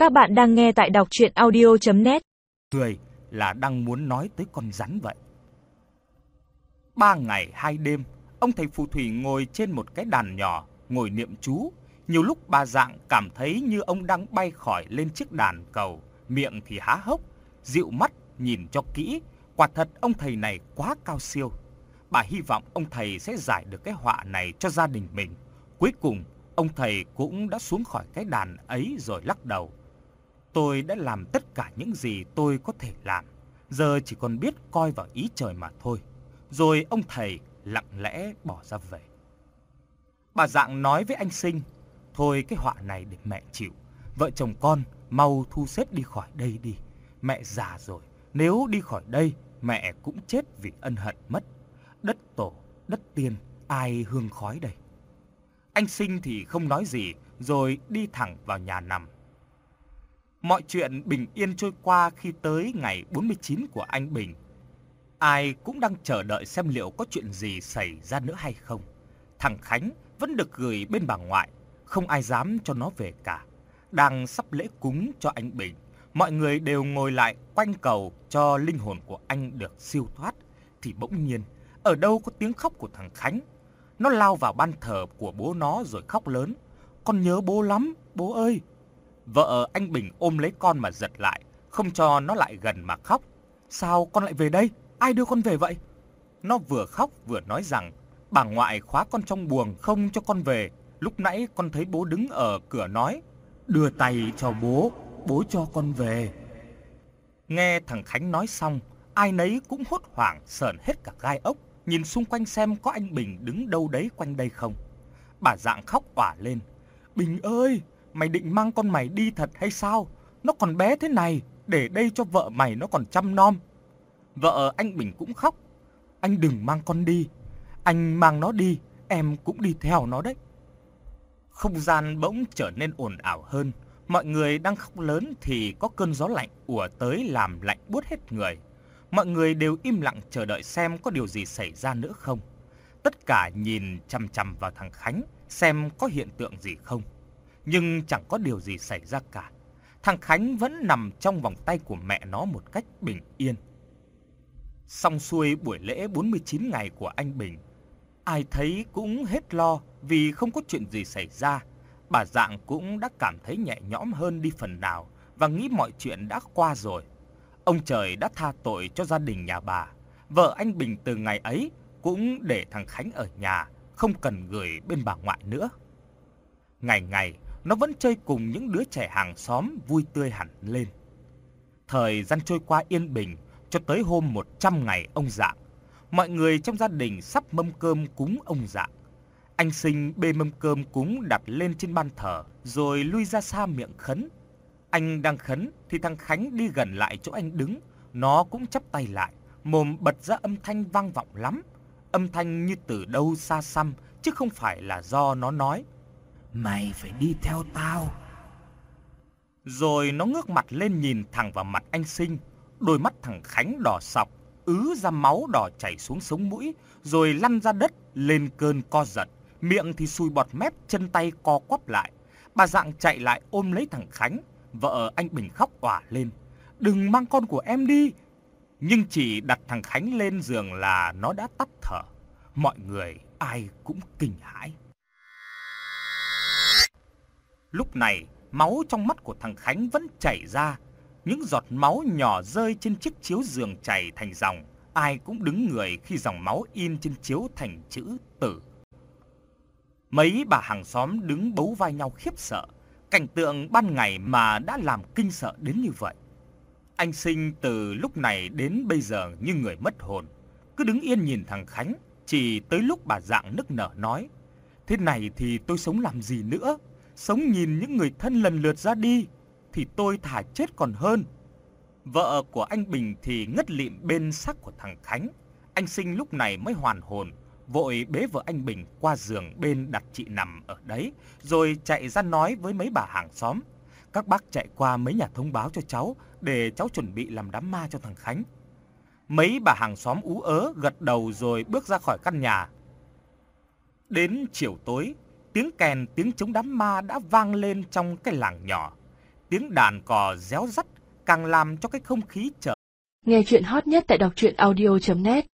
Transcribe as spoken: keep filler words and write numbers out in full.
Các bạn đang nghe tại đọc truyện audio chấm net. Người là đang muốn nói tới con rắn vậy. Ba ngày hai đêm, ông thầy phù thủy ngồi trên một cái đàn nhỏ, ngồi niệm chú. Nhiều lúc bà Dạng cảm thấy như ông đang bay khỏi lên chiếc đàn cầu, miệng thì há hốc, dịu mắt nhìn cho kỹ. Quả thật ông thầy này quá cao siêu. Bà hy vọng ông thầy sẽ giải được cái họa này cho gia đình mình. Cuối cùng, ông thầy cũng đã xuống khỏi cái đàn ấy rồi lắc đầu. Tôi đã làm tất cả những gì tôi có thể làm, giờ chỉ còn biết coi vào ý trời mà thôi. Rồi ông thầy lặng lẽ bỏ ra về. Bà Dạng nói với anh Sinh, thôi cái họa này để mẹ chịu. Vợ chồng con mau thu xếp đi khỏi đây đi. Mẹ già rồi, nếu đi khỏi đây, mẹ cũng chết vì ân hận mất. Đất tổ, đất tiên, ai hương khói đây? Anh Sinh thì không nói gì, rồi đi thẳng vào nhà nằm. Mọi chuyện bình yên trôi qua khi tới ngày bốn mươi chín của anh Bình. Ai cũng đang chờ đợi xem liệu có chuyện gì xảy ra nữa hay không. Thằng Khánh vẫn được gửi bên bà ngoại, không ai dám cho nó về cả. Đang sắp lễ cúng cho anh Bình, mọi người đều ngồi lại quanh cầu cho linh hồn của anh được siêu thoát. Thì bỗng nhiên, ở đâu có tiếng khóc của thằng Khánh. Nó lao vào ban thờ của bố nó rồi khóc lớn. Con nhớ bố lắm, bố ơi. Vợ anh Bình ôm lấy con mà giật lại, không cho nó lại gần mà khóc. Sao con lại về đây? Ai đưa con về vậy? Nó vừa khóc vừa nói rằng bà ngoại khóa con trong buồng không cho con về. Lúc nãy con thấy bố đứng ở cửa nói, đưa tay cho bố, bố cho con về. Nghe thằng Khánh nói xong, ai nấy cũng hốt hoảng sởn hết cả gai ốc, nhìn xung quanh xem có anh Bình đứng đâu đấy quanh đây không. Bà Dạng khóc òa lên, Bình ơi, mày định mang con mày đi thật hay sao? Nó còn bé thế này, để đây cho vợ mày nó còn chăm nom. Vợ anh Bình cũng khóc, anh đừng mang con đi, anh mang nó đi, em cũng đi theo nó đấy. Không gian bỗng trở nên ồn ào hơn. Mọi người đang khóc lớn thì có cơn gió lạnh ùa tới làm lạnh buốt hết người. Mọi người đều im lặng chờ đợi xem có điều gì xảy ra nữa không. Tất cả nhìn chằm chằm vào thằng Khánh xem có hiện tượng gì không. Nhưng chẳng có điều gì xảy ra cả. Thằng Khánh vẫn nằm trong vòng tay của mẹ nó một cách bình yên. Xong xuôi buổi lễ bốn mươi chín ngày của anh Bình, ai thấy cũng hết lo vì không có chuyện gì xảy ra. Bà Dạng cũng đã cảm thấy nhẹ nhõm hơn đi phần nào và nghĩ mọi chuyện đã qua rồi. Ông trời đã tha tội cho gia đình nhà bà. Vợ anh Bình từ ngày ấy cũng để thằng Khánh ở nhà, không cần gửi bên bà ngoại nữa. Ngày ngày, nó vẫn chơi cùng những đứa trẻ hàng xóm vui tươi hẳn lên. Thời gian trôi qua yên bình cho tới hôm một trăm ngày ông Dạng. Mọi người trong gia đình sắp mâm cơm cúng ông Dạng. Anh Sinh bê mâm cơm cúng đặt lên trên ban thờ rồi lui ra xa miệng khấn. Anh đang khấn thì thằng Khánh đi gần lại chỗ anh đứng. Nó cũng chắp tay lại, mồm bật ra âm thanh vang vọng lắm. Âm thanh như từ đâu xa xăm chứ không phải là do nó nói. Mày phải đi theo tao. Rồi nó ngước mặt lên nhìn thẳng vào mặt anh Sinh. Đôi mắt thằng Khánh đỏ sọc, ứ ra máu đỏ chảy xuống sống mũi, rồi lăn ra đất lên cơn co giật. Miệng thì sùi bọt mép, chân tay co quắp lại. Bà Dạng chạy lại ôm lấy thằng Khánh. Vợ anh Bình khóc òa lên, đừng mang con của em đi. Nhưng chỉ đặt thằng Khánh lên giường là nó đã tắt thở. Mọi người ai cũng kinh hãi. Lúc này, máu trong mắt của thằng Khánh vẫn chảy ra. Những giọt máu nhỏ rơi trên chiếc chiếu giường chảy thành dòng. Ai cũng đứng người khi dòng máu in trên chiếu thành chữ tử. Mấy bà hàng xóm đứng bấu vai nhau khiếp sợ. Cảnh tượng ban ngày mà đã làm kinh sợ đến như vậy. Anh Sinh từ lúc này đến bây giờ như người mất hồn, cứ đứng yên nhìn thằng Khánh. Chỉ tới lúc bà Dạng nức nở nói, thế này thì tôi sống làm gì nữa? Sống nhìn những người thân lần lượt ra đi thì tôi thà chết còn hơn. Vợ của anh Bình thì ngất lịm bên xác của thằng Khánh. Anh Sinh lúc này mới hoàn hồn, vội bế vợ anh Bình qua giường bên đặt chị nằm ở đấy, rồi chạy ra nói với mấy bà hàng xóm. Các bác chạy qua mấy nhà thông báo cho cháu, để cháu chuẩn bị làm đám ma cho thằng Khánh. Mấy bà hàng xóm ú ớ gật đầu rồi bước ra khỏi căn nhà. Đến chiều tối, tiếng kèn tiếng trống đám ma đã vang lên trong cái làng nhỏ. tiếng đàn cò réo rắt càng làm cho cái không khí chợ. Nghe chuyện hot nhất tại đọc truyện audio chấm net